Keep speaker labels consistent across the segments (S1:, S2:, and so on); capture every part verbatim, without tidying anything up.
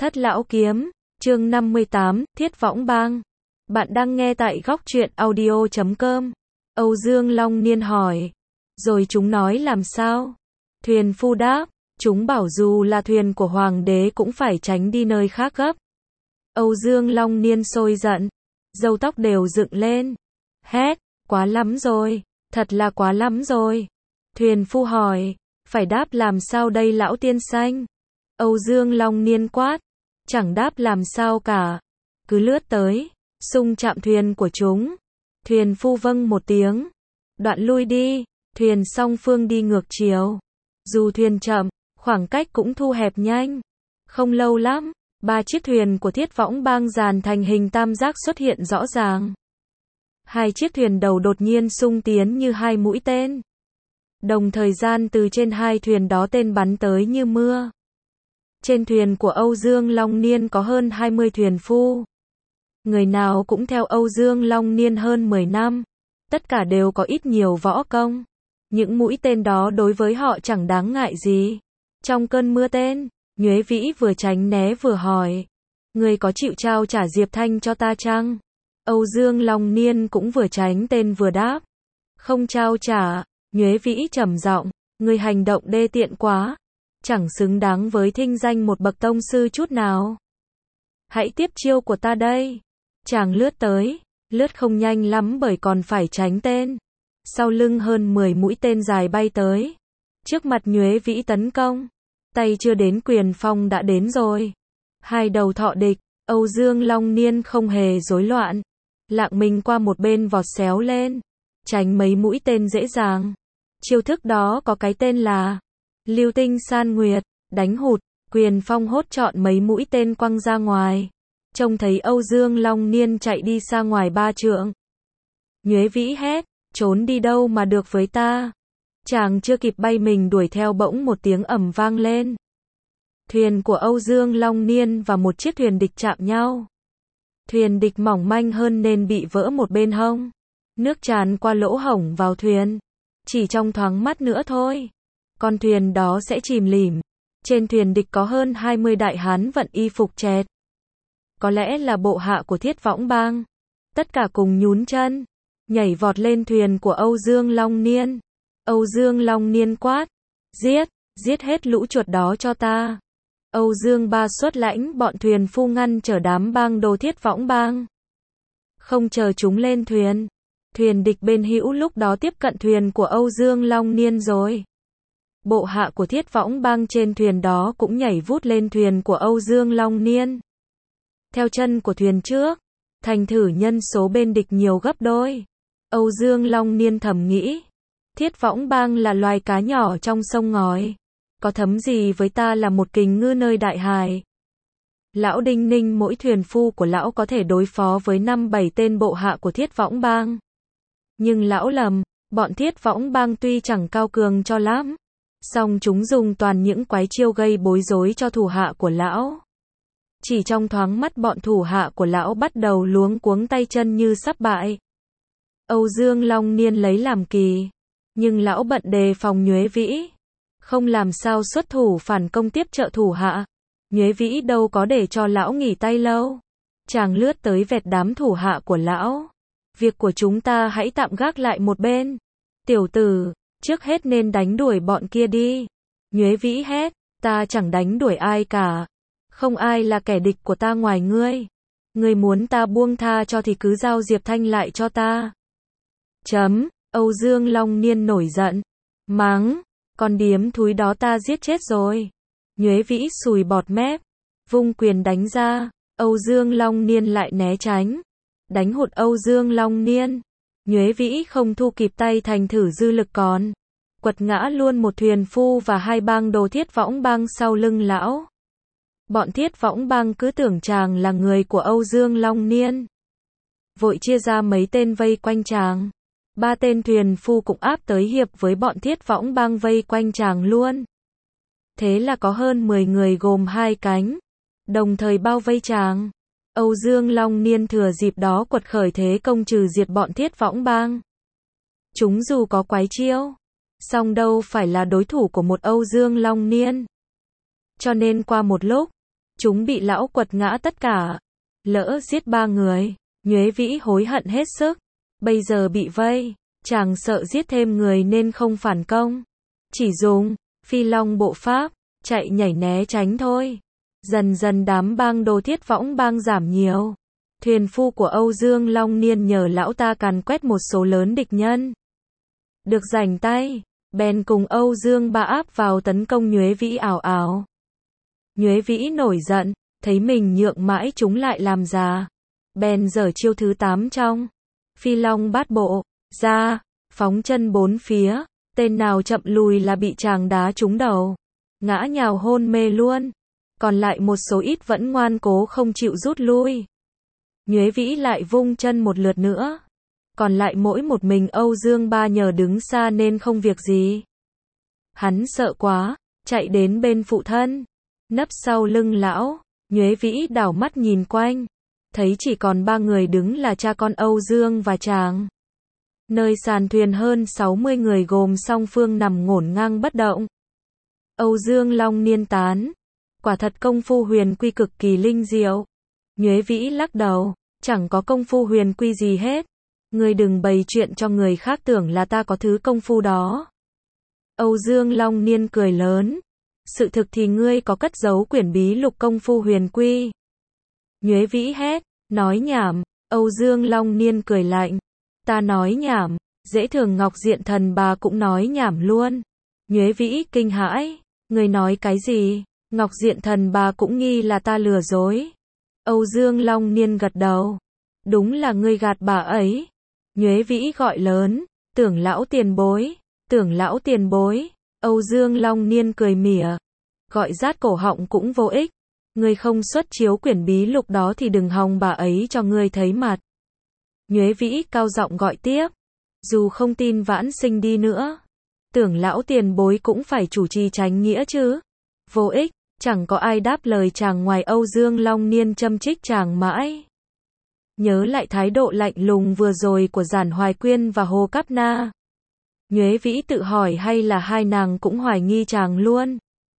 S1: Thất Lão Kiếm, chương năm mươi tám, Thiết Võng Bang. Bạn đang nghe tại góc truyện audio chấm com. Âu Dương Long Niên hỏi. Rồi chúng nói làm sao? Thuyền phu đáp, chúng bảo dù là thuyền của hoàng đế cũng phải tránh đi nơi khác gấp. Âu Dương Long Niên sôi giận, râu tóc đều dựng lên. Hét, quá lắm rồi, thật là quá lắm rồi. Thuyền phu hỏi, phải đáp làm sao đây lão tiên xanh? Âu Dương Long Niên quát, chẳng đáp làm sao cả, cứ lướt tới, xung chạm thuyền của chúng. Thuyền phu vâng một tiếng, đoạn lui đi, thuyền song phương đi ngược chiều. Dù thuyền chậm, khoảng cách cũng thu hẹp nhanh. Không lâu lắm, ba chiếc thuyền của Thiết Võng Bang dàn thành hình tam giác xuất hiện rõ ràng. Hai chiếc thuyền đầu đột nhiên xung tiến như hai mũi tên. Đồng thời gian từ trên hai thuyền đó tên bắn tới như mưa. Trên thuyền của Âu Dương Long Niên có hơn hai mươi thuyền phu. Người nào cũng theo Âu Dương Long Niên hơn mười năm. Tất cả đều có ít nhiều võ công. Những mũi tên đó đối với họ chẳng đáng ngại gì. Trong cơn mưa tên, Nhuế Vĩ vừa tránh né vừa hỏi. Người có chịu trao trả Diệp Thanh cho ta chăng? Âu Dương Long Niên cũng vừa tránh tên vừa đáp. Không trao trả. Nhuế Vĩ trầm giọng, người hành động đê tiện quá. Chẳng xứng đáng với thinh danh một bậc tông sư chút nào. Hãy tiếp chiêu của ta đây. Chàng lướt tới, lướt không nhanh lắm bởi còn phải tránh tên. Sau lưng hơn mười mũi tên dài bay tới. Trước mặt Nhuế Vĩ tấn công. Tay chưa đến quyền phong đã đến rồi. Hai đầu thọ địch, Âu Dương Long Niên không hề rối loạn. Lạng mình qua một bên vọt xéo lên. Tránh mấy mũi tên dễ dàng. Chiêu thức đó có cái tên là Lưu Tinh San Nguyệt, đánh hụt, quyền phong hốt trọn mấy mũi tên quăng ra ngoài. Trông thấy Âu Dương Long Niên chạy đi xa ngoài ba trượng. Nhuế Vĩ hét, trốn đi đâu mà được với ta. Chàng chưa kịp bay mình đuổi theo bỗng một tiếng ầm vang lên. Thuyền của Âu Dương Long Niên và một chiếc thuyền địch chạm nhau. Thuyền địch mỏng manh hơn nên bị vỡ một bên hông. Nước tràn qua lỗ hổng vào thuyền. Chỉ trong thoáng mắt nữa thôi. Con thuyền đó sẽ chìm lìm. Trên thuyền địch có hơn hai mươi đại hán vận y phục chẹt. Có lẽ là bộ hạ của Thiết Võng Bang. Tất cả cùng nhún chân. Nhảy vọt lên thuyền của Âu Dương Long Niên. Âu Dương Long Niên quát. Giết, giết hết lũ chuột đó cho ta. Âu Dương Ba xuất lãnh bọn thuyền phu ngăn chở đám bang đồ Thiết Võng Bang. Không chờ chúng lên thuyền. Thuyền địch bên hữu lúc đó tiếp cận thuyền của Âu Dương Long Niên rồi. Bộ hạ của Thiết Võng Bang trên thuyền đó cũng nhảy vút lên thuyền của Âu Dương Long Niên. Theo chân của thuyền trước, thành thử nhân số bên địch nhiều gấp đôi. Âu Dương Long Niên thầm nghĩ, Thiết Võng Bang là loài cá nhỏ trong sông ngòi. Có thấm gì với ta là một kình ngư nơi đại hải. Lão đinh ninh mỗi thuyền phu của lão có thể đối phó với năm bảy tên bộ hạ của Thiết Võng Bang. Nhưng lão lầm, bọn Thiết Võng Bang tuy chẳng cao cường cho lắm, song chúng dùng toàn những quái chiêu gây bối rối cho thủ hạ của lão. Chỉ trong thoáng mắt bọn thủ hạ của lão bắt đầu luống cuống tay chân như sắp bại. Âu Dương Long Niên lấy làm kỳ, nhưng lão bận đề phòng Nhuế Vĩ, không làm sao xuất thủ phản công tiếp trợ thủ hạ. Nhuế Vĩ đâu có để cho lão nghỉ tay lâu. Chàng lướt tới vẹt đám thủ hạ của lão. Việc của chúng ta hãy tạm gác lại một bên. Tiểu tử, trước hết nên đánh đuổi bọn kia đi. Nhuế Vĩ hét, ta chẳng đánh đuổi ai cả. Không ai là kẻ địch của ta ngoài ngươi. Ngươi muốn ta buông tha cho thì cứ giao Diệp Thanh lại cho ta. Chấm, Âu Dương Long Niên nổi giận. Mắng, con điếm thúi đó ta giết chết rồi. Nhuế Vĩ sùi bọt mép, vung quyền đánh ra. Âu Dương Long Niên lại né tránh. Đánh hụt Âu Dương Long Niên. Nhuế Vĩ không thu kịp tay thành thử dư lực còn. Quật ngã luôn một thuyền phu và hai bang đồ Thiết Võng Bang sau lưng lão. Bọn Thiết Võng Bang cứ tưởng chàng là người của Âu Dương Long Niên. Vội chia ra mấy tên vây quanh chàng. Ba tên thuyền phu cũng áp tới hiệp với bọn Thiết Võng Bang vây quanh chàng luôn. Thế là có hơn mười người gồm hai cánh. Đồng thời bao vây chàng. Âu Dương Long Niên thừa dịp đó quật khởi thế công trừ diệt bọn Thiết Võng Bang. Chúng dù có quái chiêu, song đâu phải là đối thủ của một Âu Dương Long Niên. Cho nên qua một lúc, Chúng bị lão quật ngã tất cả. Lỡ giết ba người, Nhuế Vĩ hối hận hết sức. Bây giờ bị vây, chàng sợ giết thêm người nên không phản công. Chỉ dùng phi long bộ pháp, chạy nhảy né tránh thôi. Dần dần đám bang đồ Thiết Võng bang giảm nhiều. Thuyền phu của Âu Dương Long Niên nhờ lão ta càn quét một số lớn địch nhân. Được rảnh tay, bèn cùng Âu Dương Ba áp vào tấn công Nhuế Vĩ ảo ảo. Nhuế Vĩ nổi giận, thấy mình nhượng mãi chúng lại làm già. Bèn giở chiêu thứ tám trong Phi Long Bát Bộ, ra, phóng chân bốn phía, tên nào chậm lùi là bị chàng đá trúng đầu. Ngã nhào hôn mê luôn. Còn lại một số ít vẫn ngoan cố không chịu rút lui. Nhuế Vĩ lại vung chân một lượt nữa. Còn lại mỗi một mình Âu Dương Ba nhờ đứng xa nên không việc gì. Hắn sợ quá, chạy đến bên phụ thân, nấp sau lưng lão. Nhuế Vĩ đảo mắt nhìn quanh, thấy chỉ còn ba người đứng là cha con Âu Dương và chàng. Nơi sàn thuyền hơn sáu mươi người gồm song phương nằm ngổn ngang bất động. Âu Dương Long Niên tán, quả thật công phu huyền quy cực kỳ linh diệu. Nhuế Vĩ lắc đầu, chẳng có công phu huyền quy gì hết. Ngươi đừng bày chuyện cho người khác tưởng là ta có thứ công phu đó. Âu Dương Long Niên cười lớn, sự thực thì ngươi có cất giấu quyển bí lục công phu huyền quy. Nhuế Vĩ hét, nói nhảm. Âu Dương Long Niên cười lạnh, ta nói nhảm, dễ thường Ngọc Diện Thần Bà cũng nói nhảm luôn. Nhuế Vĩ kinh hãi, ngươi nói cái gì? Ngọc Diện Thần Bà cũng nghi là ta lừa dối. Âu Dương Long Niên gật đầu, đúng là ngươi gạt bà ấy. Nhuế Vĩ gọi lớn, tưởng lão tiền bối, tưởng lão tiền bối. Âu Dương Long Niên cười mỉa, gọi rát cổ họng cũng vô ích. Ngươi không xuất chiếu quyển bí lục đó thì đừng hòng bà ấy cho ngươi thấy mặt. Nhuế Vĩ cao giọng gọi tiếp, dù không tin vãn sinh đi nữa, tưởng lão tiền bối cũng phải chủ trì chánh nghĩa chứ. Vô ích, chẳng có ai đáp lời chàng ngoài Âu Dương Long Niên châm trích chàng mãi. Nhớ lại thái độ lạnh lùng vừa rồi của Giản Hoài Quyên và Hồ Cáp Na. Nhuế Vĩ tự hỏi hay là hai nàng cũng hoài nghi chàng luôn.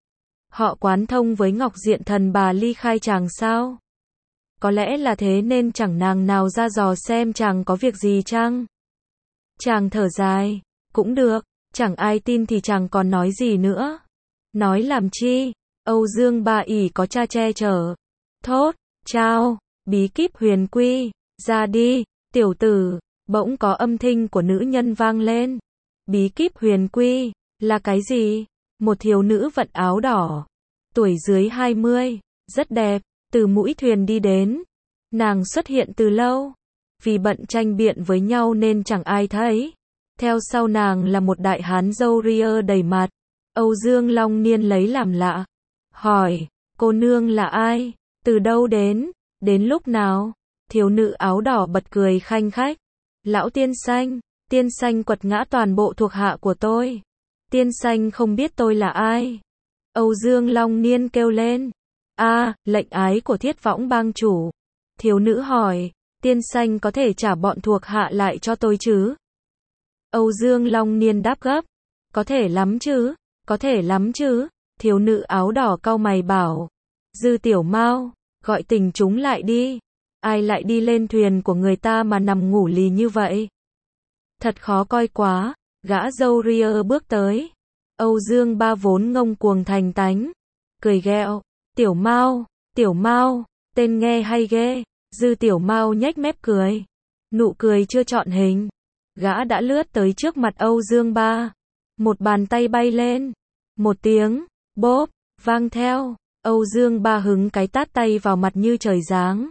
S1: Họ quán thông với Ngọc Diện Thần Bà ly khai chàng sao? Có lẽ là thế nên chẳng nàng nào ra dò xem chàng có việc gì chăng? Chàng thở dài, cũng được, chẳng ai tin thì chàng còn nói gì nữa. Nói làm chi? Âu Dương Ba ỷ có cha che chở. Thốt, chao, bí kíp huyền quy, ra đi, tiểu tử. Bỗng có âm thanh của nữ nhân vang lên. Bí kíp huyền quy, là cái gì? Một thiếu nữ vận áo đỏ, tuổi dưới hai mươi, rất đẹp, từ mũi thuyền đi đến. Nàng xuất hiện từ lâu, vì bận tranh biện với nhau nên chẳng ai thấy. Theo sau nàng là một đại hán râu ria đầy mặt. Âu Dương Long Niên lấy làm lạ, hỏi, cô nương là ai? Từ đâu đến? Đến lúc nào? Thiếu nữ áo đỏ bật cười khanh khách. Lão tiên xanh, tiên xanh quật ngã toàn bộ thuộc hạ của tôi. Tiên xanh không biết tôi là ai. Âu Dương Long Niên kêu lên. A, à, lệnh ái của Thiết Võng bang chủ. Thiếu nữ hỏi, tiên xanh có thể trả bọn thuộc hạ lại cho tôi chứ? Âu Dương Long Niên đáp gấp. Có thể lắm chứ, có thể lắm chứ. Thiếu nữ áo đỏ cau mày bảo. Dư Tiểu Mao, gọi tình chúng lại đi. Ai lại đi lên thuyền của người ta mà nằm ngủ lì như vậy? Thật khó coi quá. Gã râu ria bước tới. Âu Dương Ba vốn ngông cuồng thành tánh, cười ghẹo. Tiểu Mao, Tiểu Mao, tên nghe hay ghê. Dư Tiểu Mao nhếch mép cười. Nụ cười chưa trọn hình. Gã đã lướt tới trước mặt Âu Dương Ba. Một bàn tay bay lên. Một tiếng, bốp, vang theo. Âu Dương Ba hứng cái tát tay vào mặt như trời giáng.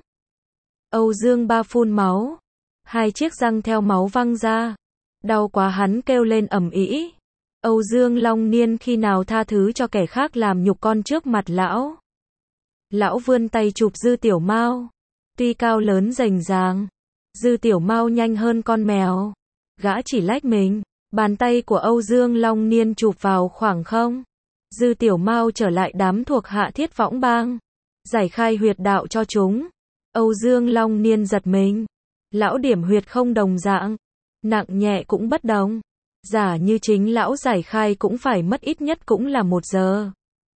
S1: Âu Dương Ba phun máu. Hai chiếc răng theo máu văng ra. Đau quá hắn kêu lên ầm ĩ. Âu Dương Long Niên khi nào tha thứ cho kẻ khác làm nhục con trước mặt lão. Lão vươn tay chụp Dư Tiểu Mao. Tuy cao lớn rành ràng, Dư Tiểu Mao nhanh hơn con mèo. Gã chỉ lách mình. Bàn tay của Âu Dương Long Niên chụp vào khoảng không. Dư Tiểu Mao trở lại đám thuộc hạ Thiết Võng bang. Giải khai huyệt đạo cho chúng. Âu Dương Long Niên giật mình. Lão điểm huyệt không đồng dạng. Nặng nhẹ cũng bất đồng. Giả như chính lão giải khai cũng phải mất ít nhất cũng là một giờ.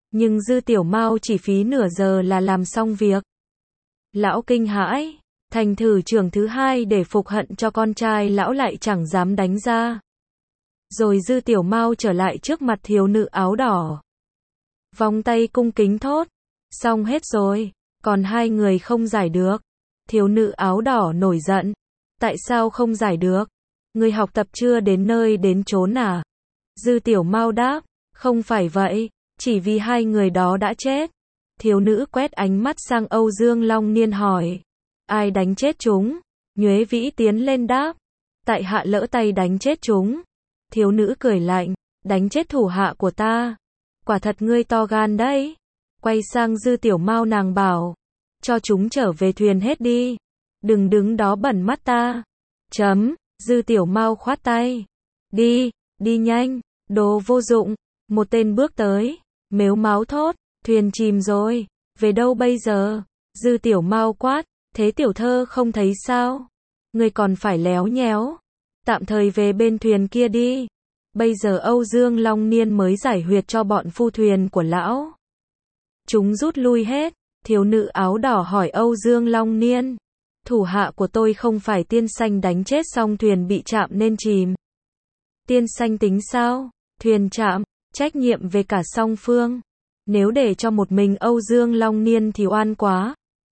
S1: Nhưng Dư Tiểu Mao chỉ phí nửa giờ là làm xong việc. Lão kinh hãi, thành thử trưởng thứ hai để phục hận cho con trai lão lại chẳng dám đánh ra. Rồi Dư Tiểu Mao trở lại trước mặt thiếu nữ áo đỏ. Vòng tay cung kính thốt, xong hết rồi, còn hai người không giải được. Thiếu nữ áo đỏ nổi giận, tại sao không giải được? Người học tập chưa đến nơi đến chốn à? Dư Tiểu Mao đáp, không phải vậy, chỉ vì hai người đó đã chết. Thiếu nữ quét ánh mắt sang Âu Dương Long Niên hỏi, ai đánh chết chúng? Nhuế Vĩ tiến lên đáp, tại hạ lỡ tay đánh chết chúng. Thiếu nữ cười lạnh, đánh chết thủ hạ của ta. Quả thật ngươi to gan đấy. Quay sang Dư Tiểu Mao nàng bảo, cho chúng trở về thuyền hết đi. Đừng đứng đó bẩn mắt ta. Chấm, Dư Tiểu Mao khoát tay. Đi, đi nhanh, đồ vô dụng. Một tên bước tới, mếu máo thốt, thuyền chìm rồi, về đâu bây giờ? Dư Tiểu Mao quát, thế tiểu thơ không thấy sao? Ngươi còn phải léo nhéo. Tạm thời về bên thuyền kia đi. Bây giờ Âu Dương Long Niên mới giải huyệt cho bọn phu thuyền của lão. Chúng rút lui hết. Thiếu nữ áo đỏ hỏi Âu Dương Long Niên, thủ hạ của tôi không phải tiên sanh đánh chết xong thuyền bị chạm nên chìm. Tiên sanh tính sao? Thuyền chạm, trách nhiệm về cả song phương. Nếu để cho một mình Âu Dương Long Niên thì oan quá.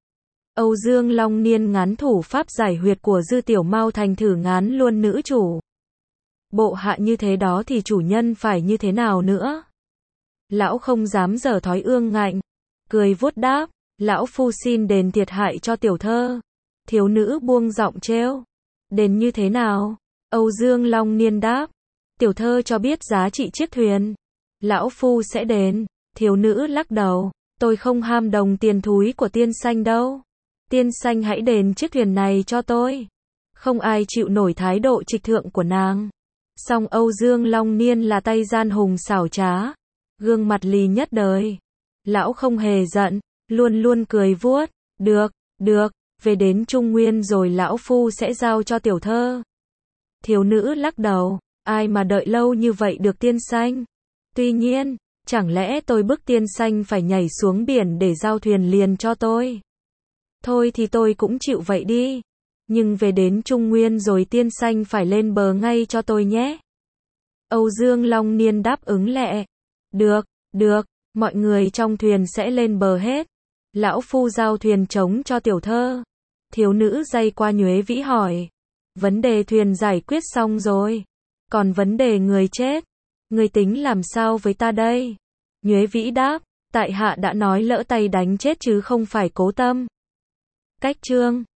S1: Âu Dương Long Niên ngán thủ pháp giải huyệt của Dư Tiểu Mao thành thử ngán luôn nữ chủ. Bộ hạ như thế đó thì chủ nhân phải như thế nào nữa? Lão không dám giở thói ương ngạnh, cười vuốt đáp, lão phu xin đền thiệt hại cho tiểu thơ. Thiếu nữ buông giọng trêu, đền như thế nào? Âu Dương Long Niên đáp, tiểu thơ cho biết giá trị chiếc thuyền, lão phu sẽ đền. Thiếu nữ lắc đầu, tôi không ham đồng tiền thúi của tiên sanh đâu. Tiên sanh hãy đền chiếc thuyền này cho tôi. Không ai chịu nổi thái độ trịch thượng của nàng. Song Âu Dương Long Niên là tay gian hùng xảo trá, gương mặt lì nhất đời. Lão không hề giận, luôn luôn cười vuốt, được, được, về đến Trung Nguyên rồi lão phu sẽ giao cho tiểu thơ. Thiếu nữ lắc đầu, ai mà đợi lâu như vậy được tiên sanh. Tuy nhiên, chẳng lẽ tôi bức tiên sanh phải nhảy xuống biển để giao thuyền liền cho tôi? Thôi thì tôi cũng chịu vậy đi. Nhưng về đến Trung Nguyên rồi tiên sanh phải lên bờ ngay cho tôi nhé. Âu Dương Long Niên đáp ứng lẹ. Được, được, mọi người trong thuyền sẽ lên bờ hết. Lão phu giao thuyền trống cho tiểu thơ. Thiếu nữ day qua Nhuế Vĩ hỏi. Vấn đề thuyền giải quyết xong rồi. Còn vấn đề người chết, người tính làm sao với ta đây? Nhuế Vĩ đáp, tại hạ đã nói lỡ tay đánh chết chứ không phải cố tâm. Cách chương